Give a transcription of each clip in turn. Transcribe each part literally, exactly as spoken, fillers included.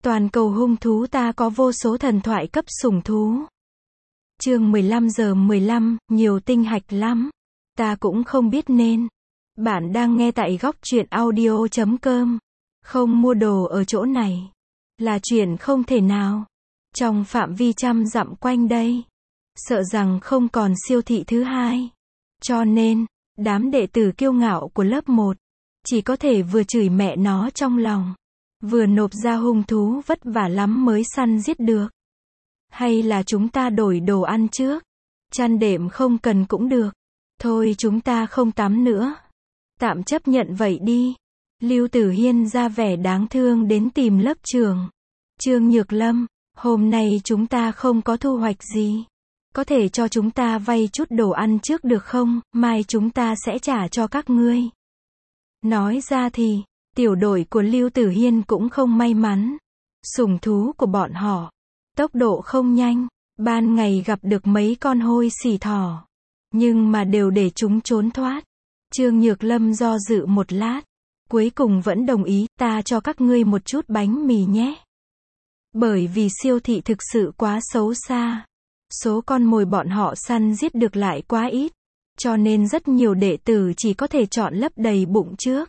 Toàn cầu hung thú ta có vô số thần thoại cấp sủng thú. Chương mười lăm giờ mười lăm, nhiều tinh hạch lắm. Ta cũng không biết nên. Bạn đang nghe tại góc truyện audio chấm com. Không mua đồ ở chỗ này là chuyện không thể nào. Trong phạm vi trăm dặm quanh đây, sợ rằng không còn siêu thị thứ hai. Cho nên, đám đệ tử kiêu ngạo của lớp một chỉ có thể vừa chửi mẹ nó trong lòng, vừa nộp ra hung thú vất vả lắm mới săn giết được. Hay là chúng ta đổi đồ ăn trước? Chăn đệm không cần cũng được. Thôi chúng ta không tắm nữa. Tạm chấp nhận vậy đi. Lưu Tử Hiên ra vẻ đáng thương đến tìm lớp trưởng. Trương Nhược Lâm, hôm nay chúng ta không có thu hoạch gì. Có thể cho chúng ta vay chút đồ ăn trước được không? Mai chúng ta sẽ trả cho các ngươi. Nói ra thì, tiểu đội của Lưu Tử Hiên cũng không may mắn. Sủng thú của bọn họ, tốc độ không nhanh, ban ngày gặp được mấy con hôi xỉ thỏ, nhưng mà đều để chúng trốn thoát. Trương Nhược Lâm do dự một lát, cuối cùng vẫn đồng ý, ta cho các ngươi một chút bánh mì nhé. Bởi vì siêu thị thực sự quá xấu xa, số con mồi bọn họ săn giết được lại quá ít, cho nên rất nhiều đệ tử chỉ có thể chọn lấp đầy bụng trước.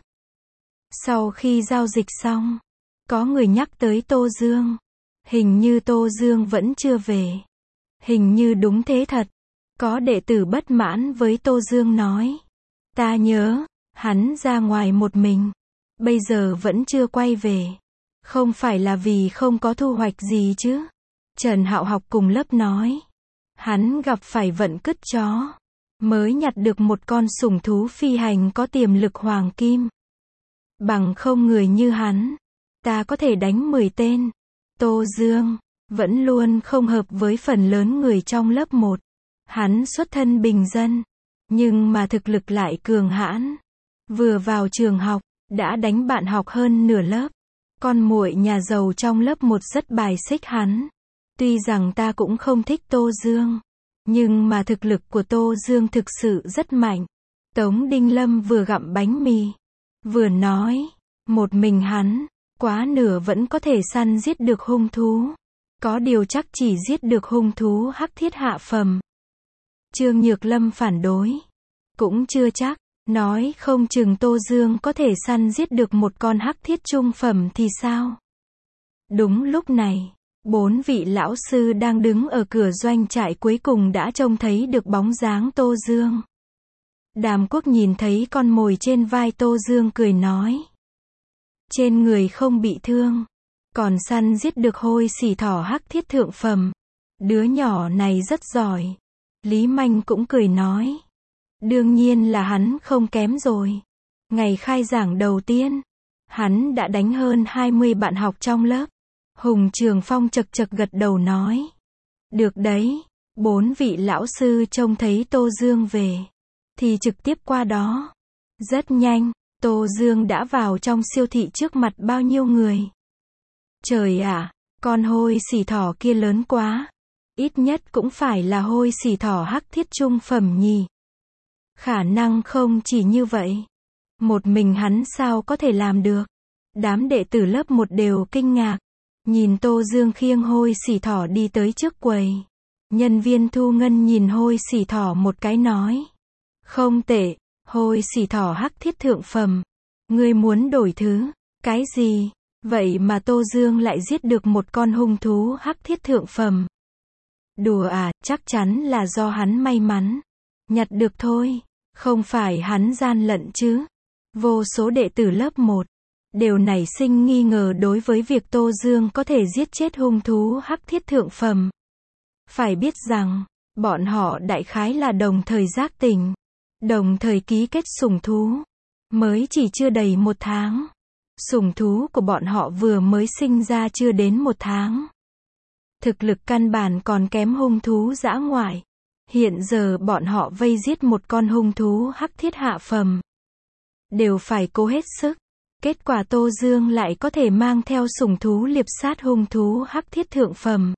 Sau khi giao dịch xong, có người nhắc tới Tô Dương. Hình như Tô Dương vẫn chưa về. Hình như đúng thế thật. Có đệ tử bất mãn với Tô Dương nói. Ta nhớ, hắn ra ngoài một mình. Bây giờ vẫn chưa quay về. Không phải là vì không có thu hoạch gì chứ? Trần Hạo học cùng lớp nói. Hắn gặp phải vận cứt chó. Mới nhặt được một con sủng thú phi hành có tiềm lực hoàng kim. Bằng không người như hắn, ta có thể đánh mười tên. Tô Dương vẫn luôn không hợp với phần lớn người trong lớp một. Hắn xuất thân bình dân, nhưng mà thực lực lại cường hãn. Vừa vào trường học, đã đánh bạn học hơn nửa lớp. Con muội nhà giàu trong lớp một rất bài xích hắn. Tuy rằng ta cũng không thích Tô Dương, nhưng mà thực lực của Tô Dương thực sự rất mạnh. Tống Đinh Lâm vừa gặm bánh mì, vừa nói, một mình hắn, quá nửa vẫn có thể săn giết được hung thú. Có điều chắc chỉ giết được hung thú hắc thiết hạ phẩm. Trương Nhược Lâm phản đối. Cũng chưa chắc, nói không chừng Tô Dương có thể săn giết được một con hắc thiết trung phẩm thì sao? Đúng lúc này, bốn vị lão sư đang đứng ở cửa doanh trại cuối cùng đã trông thấy được bóng dáng Tô Dương. Đàm Quốc nhìn thấy con mồi trên vai Tô Dương cười nói. Trên người không bị thương, còn săn giết được hôi xỉ thỏ hắc thiết thượng phẩm. Đứa nhỏ này rất giỏi. Lý Manh cũng cười nói. Đương nhiên là hắn không kém rồi. Ngày khai giảng đầu tiên, hắn đã đánh hơn hai mươi bạn học trong lớp. Hùng Trường Phong chật chật gật đầu nói. Được đấy, bốn vị lão sư trông thấy Tô Dương về, thì trực tiếp qua đó. Rất nhanh, Tô Dương đã vào trong siêu thị trước mặt bao nhiêu người. Trời ạ, con hôi xỉ thỏ kia lớn quá. Ít nhất cũng phải là hôi xỉ thỏ hắc thiết trung phẩm nhỉ. Khả năng không chỉ như vậy. Một mình hắn sao có thể làm được. Đám đệ tử lớp một đều kinh ngạc. Nhìn Tô Dương khiêng hôi xỉ thỏ đi tới trước quầy. Nhân viên thu ngân nhìn hôi xỉ thỏ một cái nói. Không tệ, hôi xỉ thỏ hắc thiết thượng phẩm. Ngươi muốn đổi thứ, cái gì? Vậy mà Tô Dương lại giết được một con hung thú hắc thiết thượng phẩm. Đùa à, chắc chắn là do hắn may mắn. Nhặt được thôi, không phải hắn gian lận chứ. Vô số đệ tử lớp một đều nảy sinh nghi ngờ đối với việc Tô Dương có thể giết chết hung thú hắc thiết thượng phẩm. Phải biết rằng, bọn họ đại khái là đồng thời giác tỉnh, đồng thời ký kết sủng thú. Mới chỉ chưa đầy một tháng. Sủng thú của bọn họ vừa mới sinh ra chưa đến một tháng. Thực lực căn bản còn kém hung thú dã ngoại. Hiện giờ bọn họ vây giết một con hung thú hắc thiết hạ phẩm. Đều phải cố hết sức. Kết quả Tô Dương lại có thể mang theo sủng thú liệp sát hung thú hắc thiết thượng phẩm.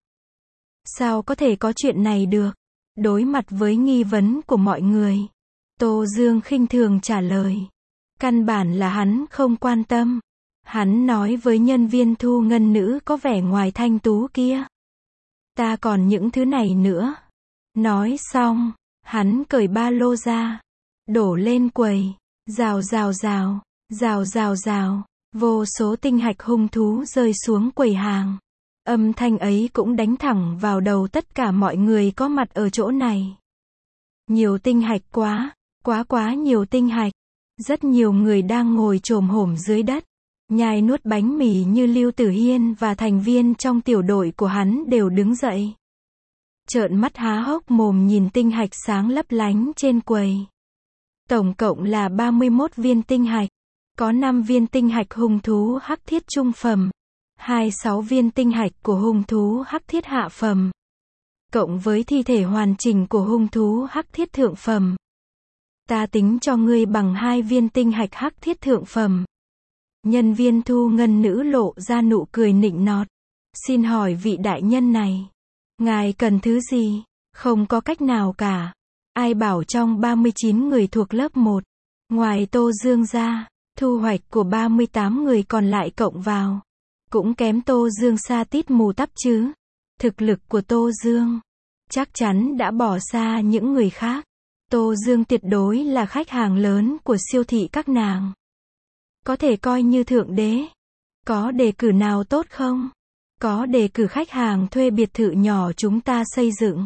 Sao có thể có chuyện này được? Đối mặt với nghi vấn của mọi người, Tô Dương khinh thường trả lời. Căn bản là hắn không quan tâm. Hắn nói với nhân viên thu ngân nữ có vẻ ngoài thanh tú kia. Ta còn những thứ này nữa. Nói xong, hắn cởi ba lô ra, đổ lên quầy, rào rào rào, rào rào rào, vô số tinh hạch hung thú rơi xuống quầy hàng. Âm thanh ấy cũng đánh thẳng vào đầu tất cả mọi người có mặt ở chỗ này. Nhiều tinh hạch quá, quá quá nhiều tinh hạch. Rất nhiều người đang ngồi chồm hổm dưới đất, nhai nuốt bánh mì như Lưu Tử Hiên và thành viên trong tiểu đội của hắn đều đứng dậy. Trợn mắt há hốc mồm nhìn tinh hạch sáng lấp lánh trên quầy. Tổng cộng là ba mươi mốt viên tinh hạch. Có năm viên tinh hạch hung thú hắc thiết trung phẩm, hai mươi sáu viên tinh hạch của hung thú hắc thiết hạ phẩm, cộng với thi thể hoàn chỉnh của hung thú hắc thiết thượng phẩm. Ta tính cho ngươi bằng hai viên tinh hạch hắc thiết thượng phẩm. Nhân viên thu ngân nữ lộ ra nụ cười nịnh nọt. Xin hỏi vị đại nhân này, ngài cần thứ gì? Không có cách nào cả. Ai bảo trong ba mươi chín người thuộc lớp một, ngoài Tô Dương ra, thu hoạch của ba mươi tám người còn lại cộng vào, cũng kém Tô Dương xa tít mù tắp chứ. Thực lực của Tô Dương, chắc chắn đã bỏ xa những người khác. Tô Dương tuyệt đối là khách hàng lớn của siêu thị các nàng. Có thể coi như thượng đế. Có đề cử nào tốt không? Có đề cử khách hàng thuê biệt thự nhỏ chúng ta xây dựng.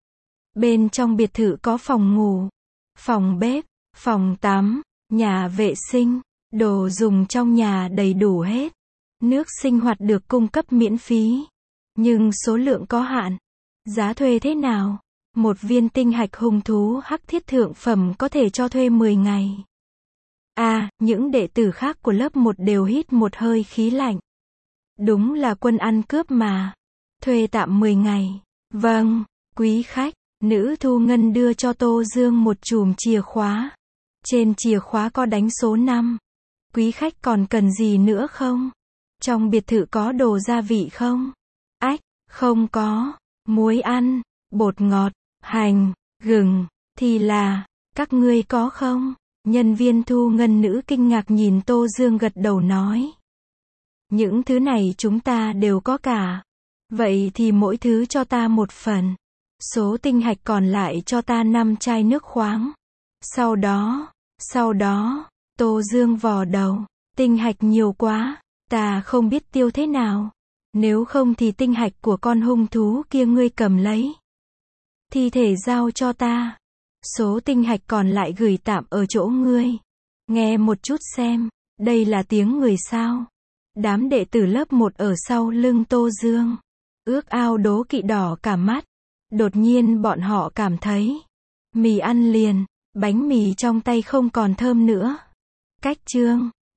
Bên trong biệt thự có phòng ngủ, phòng bếp, phòng tắm, nhà vệ sinh, đồ dùng trong nhà đầy đủ hết. Nước sinh hoạt được cung cấp miễn phí, nhưng số lượng có hạn. Giá thuê thế nào? Một viên tinh hạch hung thú hắc thiết thượng phẩm có thể cho thuê mười ngày. À, những đệ tử khác của lớp một đều hít một hơi khí lạnh. Đúng là quân ăn cướp mà. Thuê tạm mười ngày. Vâng, quý khách. Nữ thu ngân đưa cho Tô Dương một chùm chìa khóa. Trên chìa khóa có đánh số năm. Quý khách còn cần gì nữa không? Trong biệt thự có đồ gia vị không? Ách, không có. Muối ăn, bột ngọt, hành, gừng, thì là, các ngươi có không? Nhân viên thu ngân nữ kinh ngạc nhìn Tô Dương gật đầu nói. Những thứ này chúng ta đều có cả. Vậy thì mỗi thứ cho ta một phần. Số tinh hạch còn lại cho ta năm chai nước khoáng. Sau đó, sau đó, Tô Dương vò đầu. Tinh hạch nhiều quá, ta không biết tiêu thế nào. Nếu không thì tinh hạch của con hung thú kia ngươi cầm lấy. Thi thể giao cho ta. Số tinh hạch còn lại gửi tạm ở chỗ ngươi. Nghe một chút xem, đây là tiếng người sao? Đám đệ tử lớp một ở sau lưng Tô Dương, ước ao đố kỵ đỏ cả mắt. Đột nhiên bọn họ cảm thấy, mì ăn liền, bánh mì trong tay không còn thơm nữa. Cách chương